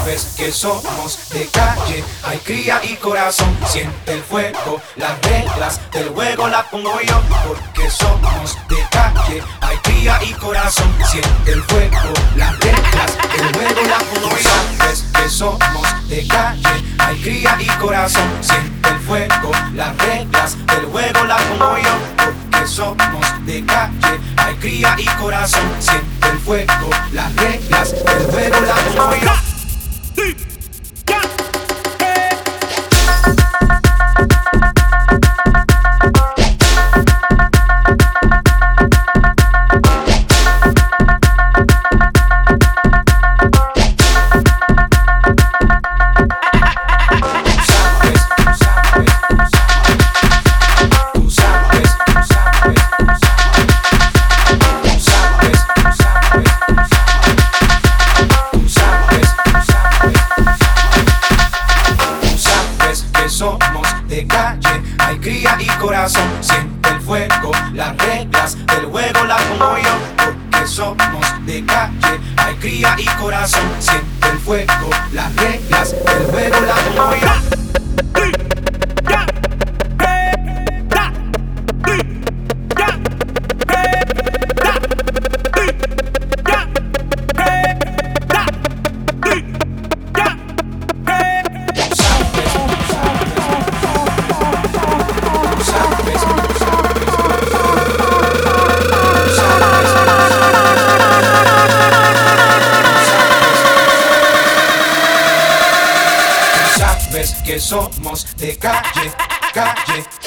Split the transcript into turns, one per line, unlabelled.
sabes que somos de calle, hay cría y corazón. Siente el fuego, las reglas del juego las pongo yo. Porque somos de calle, hay cría y corazón. Siente el fuego, las reglas del juego las pongo yo. Sabes que somos de calle, hay cría y corazón. Siente el fuego, las reglas del juego las pongo yo. Porque somos de calle, hay cría y corazón. Siente el fuego, las reglas del juego las pongo yo. Somos de calle, hay cría y corazón. Siente el fuego, las reglas del juego las pongo yo. Porque somos de calle, hay cría y corazón. Siente el fuego, las reglas del juego las pongo yo. Que somos de calle, calle.